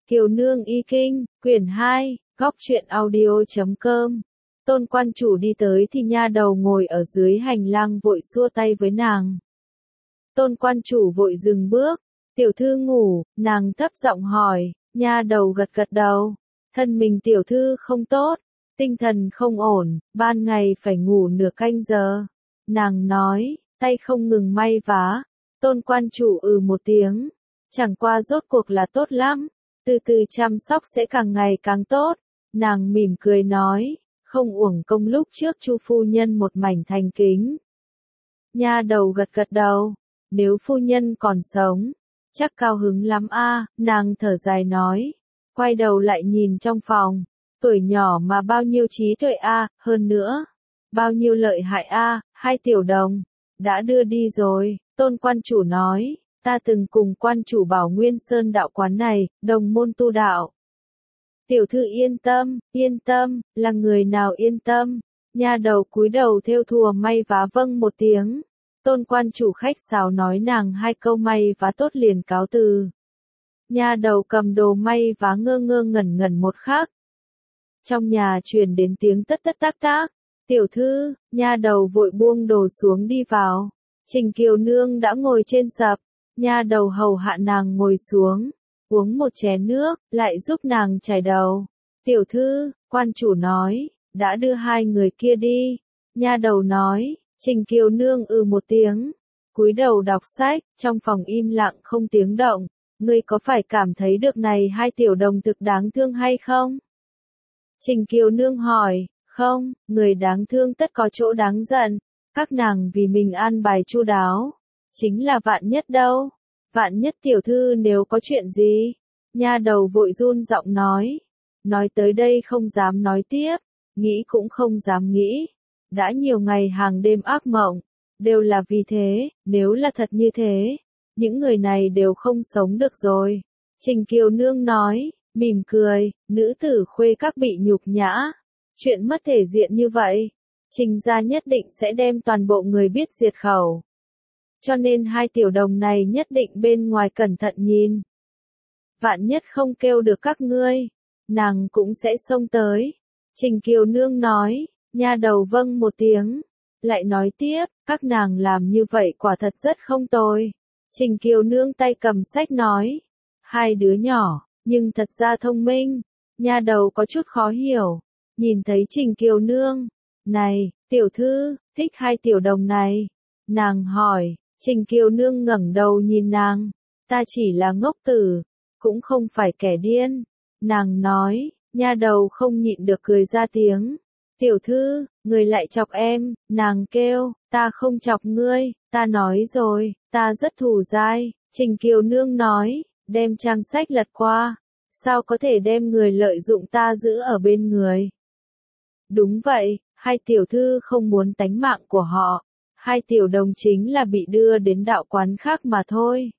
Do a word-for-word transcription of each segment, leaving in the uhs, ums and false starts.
Kiều Nương Y Kinh, quyển hai, góc truyện audio chấm com. Tôn quan chủ đi tới thì nha đầu ngồi ở dưới hành lang vội xua tay với nàng. Tôn quan chủ vội dừng bước, tiểu thư ngủ, nàng thấp giọng hỏi, nha đầu gật gật đầu, thân mình tiểu thư không tốt, tinh thần không ổn, ban ngày phải ngủ nửa canh giờ. Nàng nói, tay không ngừng may vá, tôn quan chủ ừ một tiếng, chẳng qua rốt cuộc là tốt lắm, từ từ chăm sóc sẽ càng ngày càng tốt. Nàng mỉm cười nói, không uổng công lúc trước Chu phu nhân một mảnh thành kính. Nha đầu gật gật đầu, nếu phu nhân còn sống, chắc cao hứng lắm a. Nàng thở dài nói, quay đầu lại nhìn trong phòng, tuổi nhỏ mà bao nhiêu trí tuệ a, hơn nữa, bao nhiêu lợi hại a, hai tiểu đồng, đã đưa đi rồi. Tôn quan chủ nói, ta từng cùng quan chủ bảo Nguyên Sơn đạo quán này, đồng môn tu đạo. Tiểu thư yên tâm, yên tâm, là người nào yên tâm, nha đầu cúi đầu thêu thùa may vá vâng một tiếng. Tôn quan chủ khách sáo nói nàng hai câu may vá tốt liền cáo từ. Nha đầu cầm đồ may vá ngơ ngơ ngẩn ngẩn một khắc. Trong nhà truyền đến tiếng tất tất tác tác, tiểu thư, nha đầu vội buông đồ xuống đi vào. Trình Kiều Nương đã ngồi trên sập, nha đầu hầu hạ nàng ngồi xuống, uống một chén nước, lại giúp nàng chải đầu. Tiểu thư, quan chủ nói, đã đưa hai người kia đi. Nha đầu nói, Trình Kiều Nương ừ một tiếng, cúi đầu đọc sách, trong phòng im lặng không tiếng động. Ngươi có phải cảm thấy được này hai tiểu đồng thực đáng thương hay không? Trình Kiều Nương hỏi, không, người đáng thương tất có chỗ đáng giận, các nàng vì mình an bài chu đáo, chính là vạn nhất đâu. Vạn nhất tiểu thư nếu có chuyện gì? Nha đầu vội run giọng nói. Nói tới đây không dám nói tiếp, nghĩ cũng không dám nghĩ. Đã nhiều ngày hàng đêm ác mộng, đều là vì thế, nếu là thật như thế, những người này đều không sống được rồi. Trình Kiều Nương nói, mỉm cười, nữ tử khuê các bị nhục nhã. Chuyện mất thể diện như vậy, Trình gia nhất định sẽ đem toàn bộ người biết diệt khẩu. Cho nên hai tiểu đồng này nhất định bên ngoài cẩn thận nhìn. Vạn nhất không kêu được các ngươi, nàng cũng sẽ xông tới. Trình Kiều Nương nói, nha đầu vâng một tiếng, lại nói tiếp, các nàng làm như vậy quả thật rất không tồi. Trình Kiều Nương tay cầm sách nói, hai đứa nhỏ, nhưng thật ra thông minh. Nha đầu có chút khó hiểu, nhìn thấy Trình Kiều Nương, này, tiểu thư, thích hai tiểu đồng này. Nàng hỏi, Trình Kiều Nương ngẩng đầu nhìn nàng, ta chỉ là ngốc tử, cũng không phải kẻ điên. Nàng nói, nha đầu không nhịn được cười ra tiếng. Tiểu thư, người lại chọc em, nàng kêu, ta không chọc ngươi, ta nói rồi, ta rất thù dai. Trình Kiều Nương nói, đem trang sách lật qua, sao có thể đem người lợi dụng ta giữ ở bên người. Đúng vậy, hai tiểu thư không muốn tánh mạng của họ. Hai tiểu đồng chính là bị đưa đến đạo quán khác mà thôi.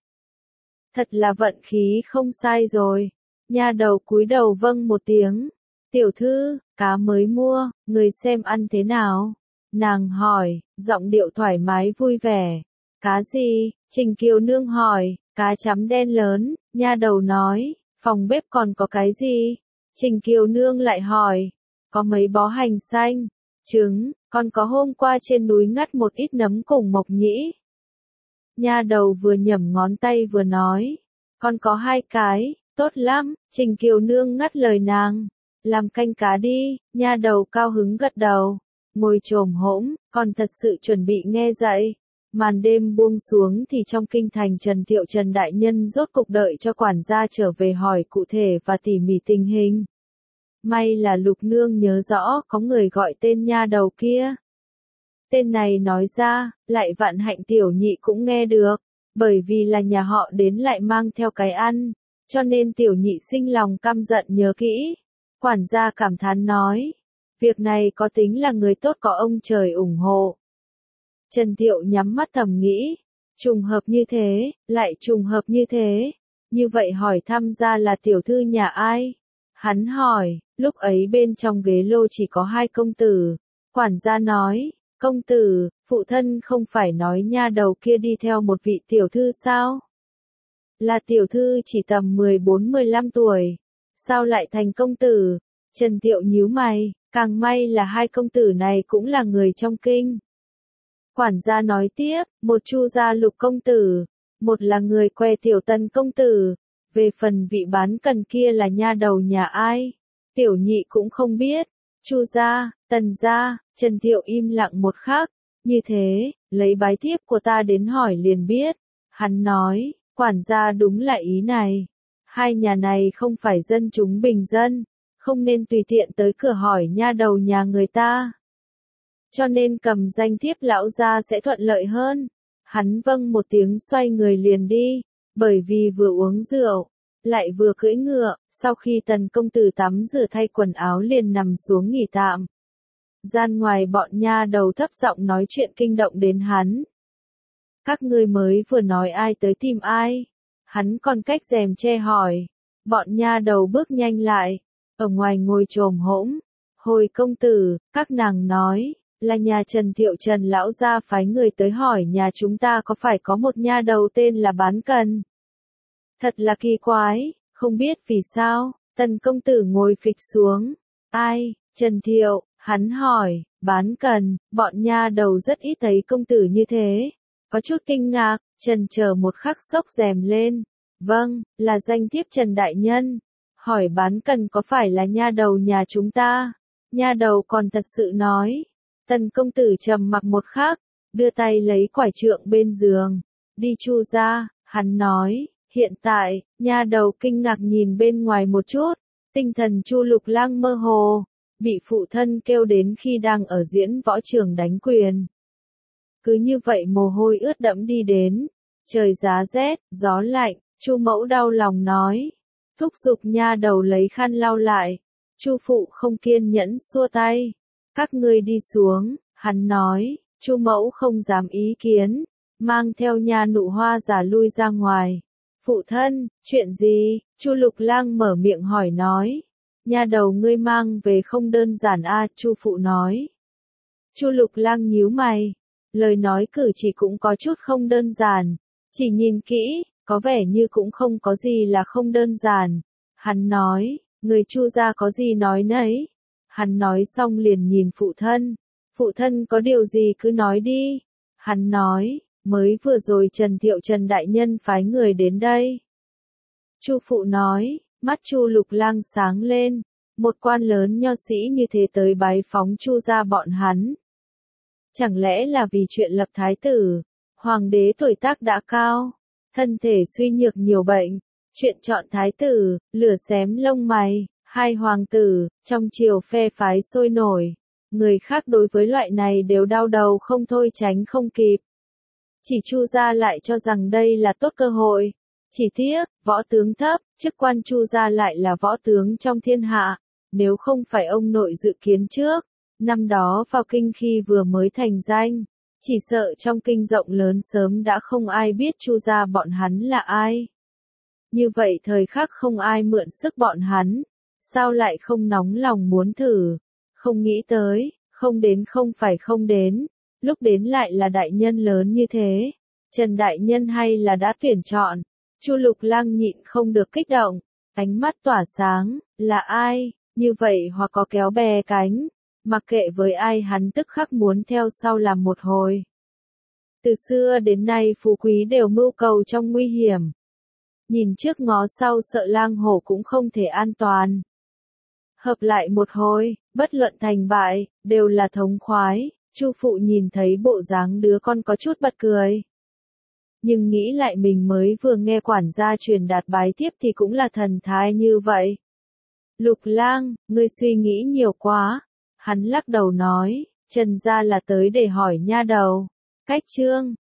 Thật là vận khí không sai rồi. Nha đầu cúi đầu vâng một tiếng. Tiểu thư, cá mới mua, người xem ăn thế nào? Nàng hỏi, giọng điệu thoải mái vui vẻ. Cá gì? Trình Kiều Nương hỏi, cá chấm đen lớn. Nha đầu nói, phòng bếp còn có cái gì? Trình Kiều Nương lại hỏi, có mấy bó hành xanh, trứng, còn có hôm qua trên núi ngắt một ít nấm cùng mộc nhĩ. Nha đầu vừa nhẩm ngón tay vừa nói, còn có hai cái, tốt lắm. Trình Kiều Nương ngắt lời nàng, làm canh cá đi. Nha đầu cao hứng gật đầu, ngồi chồm hỗn, còn thật sự chuẩn bị nghe dạy. Màn đêm buông xuống thì trong kinh thành Trần Thiệu Trần đại nhân rốt cục đợi cho quản gia trở về hỏi cụ thể và tỉ mỉ tình hình. May là Lục Nương nhớ rõ có người gọi tên nha đầu kia. Tên này nói ra, lại Vạn Hạnh tiểu nhị cũng nghe được, bởi vì là nhà họ đến lại mang theo cái ăn, cho nên tiểu nhị sinh lòng căm giận nhớ kỹ. Quản gia cảm thán nói, việc này có tính là người tốt có ông trời ủng hộ. Trần Thiệu nhắm mắt thầm nghĩ, trùng hợp như thế, lại trùng hợp như thế, như vậy hỏi thăm ra là tiểu thư nhà ai? Hắn hỏi, lúc ấy bên trong ghế lô chỉ có hai công tử. Quản gia nói, công tử, phụ thân không phải nói nha đầu kia đi theo một vị tiểu thư sao? là tiểu thư chỉ tầm mười bốn mười lăm tuổi. Sao lại thành công tử? Trần Thiệu nhíu mày, càng may là hai công tử này cũng là người trong kinh. Quản gia nói tiếp, một Chu gia Lục công tử, một là người què tiểu Tần công tử, về phần vị bán cần kia là nha đầu nhà ai, tiểu nhị cũng không biết. Chu gia, Tần gia, Trần Thiệu im lặng một khắc, như thế, lấy bái thiếp của ta đến hỏi liền biết. Hắn nói, quản gia đúng là ý này. Hai nhà này không phải dân chúng bình dân, không nên tùy tiện tới cửa hỏi nha đầu nhà người ta. Cho nên cầm danh thiếp lão gia sẽ thuận lợi hơn. Hắn vâng một tiếng xoay người liền đi, bởi vì vừa uống rượu, lại vừa cưỡi ngựa, sau khi Tần công tử tắm rửa thay quần áo liền nằm xuống nghỉ tạm. Gian ngoài bọn nha đầu thấp giọng nói chuyện kinh động đến hắn. Các ngươi mới vừa nói ai tới tìm ai? Hắn còn cách rèm che hỏi. Bọn nha đầu bước nhanh lại, ở ngoài ngồi chồm hỗn. Hồi công tử, các nàng nói, là nhà Trần Thiệu Trần lão gia phái người tới hỏi nhà chúng ta có phải có một nha đầu tên là Bán Cần. Thật là kỳ quái, không biết vì sao, Tần công tử ngồi phịch xuống. Ai, Trần Thiệu, hắn hỏi, Bán Cần, bọn nha đầu rất ít thấy công tử như thế. Có chút kinh ngạc, Trần chờ một khắc xốc rèm lên. Vâng, là danh thiếp Trần đại nhân. Hỏi Bán Cần có phải là nha đầu nhà chúng ta? Nha đầu còn thật sự nói. Tần công tử trầm mặc một khắc, đưa tay lấy quải trượng bên giường. Đi Chu gia, hắn nói, hiện tại, nha đầu kinh ngạc nhìn bên ngoài một chút. Tinh thần Chu Lục Lang mơ hồ, bị phụ thân kêu đến khi đang ở diễn võ trường đánh quyền. Cứ như vậy mồ hôi ướt đẫm đi đến, trời giá rét, gió lạnh, Chu mẫu đau lòng nói, thúc giục nha đầu lấy khăn lau lại. Chu phụ không kiên nhẫn xua tay, các ngươi đi xuống, hắn nói, Chu mẫu không dám ý kiến, mang theo nha nụ hoa giả lui ra ngoài. Phụ thân, chuyện gì? Chu Lục Lang mở miệng hỏi nói. Nha đầu ngươi mang về không đơn giản a, Chu phụ nói. Chu Lục Lang nhíu mày, lời nói cử chỉ cũng có chút không đơn giản, chỉ nhìn kỹ, có vẻ như cũng không có gì là không đơn giản. Hắn nói, người Chu gia có gì nói nấy. Hắn nói xong liền nhìn phụ thân, phụ thân có điều gì cứ nói đi. Hắn nói, mới vừa rồi Trần Thiệu Trần đại nhân phái người đến đây. Chu phụ nói, mắt Chu Lục Lang sáng lên, một quan lớn nho sĩ như thế tới bái phóng Chu gia bọn hắn. Chẳng lẽ là vì chuyện lập thái tử, hoàng đế tuổi tác đã cao, thân thể suy nhược nhiều bệnh, chuyện chọn thái tử, lửa xém lông mày, hai hoàng tử, trong triều phe phái sôi nổi, người khác đối với loại này đều đau đầu không thôi tránh không kịp. Chỉ Chu gia lại cho rằng đây là tốt cơ hội, chỉ tiếc, võ tướng thấp, chức quan Chu gia lại là võ tướng trong thiên hạ, nếu không phải ông nội dự kiến trước. Năm đó vào kinh khi vừa mới thành danh, chỉ sợ trong kinh rộng lớn sớm đã không ai biết Chu gia bọn hắn là ai. Như vậy thời khắc không ai mượn sức bọn hắn, sao lại không nóng lòng muốn thử, không nghĩ tới, không đến không phải không đến, lúc đến lại là đại nhân lớn như thế. Trần đại nhân hay là đã tuyển chọn, Chu Lục Lang nhịn không được kích động, ánh mắt tỏa sáng, là ai, như vậy hoặc có kéo bè cánh. Mặc kệ với ai hắn tức khắc muốn theo sau làm một hồi. Từ xưa đến nay phú quý đều mưu cầu trong nguy hiểm. Nhìn trước ngó sau sợ lang hổ cũng không thể an toàn. Hợp lại một hồi, bất luận thành bại, đều là thống khoái. Chu phụ nhìn thấy bộ dáng đứa con có chút bật cười. Nhưng nghĩ lại mình mới vừa nghe quản gia truyền đạt bái thiếp thì cũng là thần thái như vậy. Lục Lang, ngươi suy nghĩ nhiều quá. Hắn lắc đầu nói, Trần gia là tới để hỏi nha đầu. Cách chương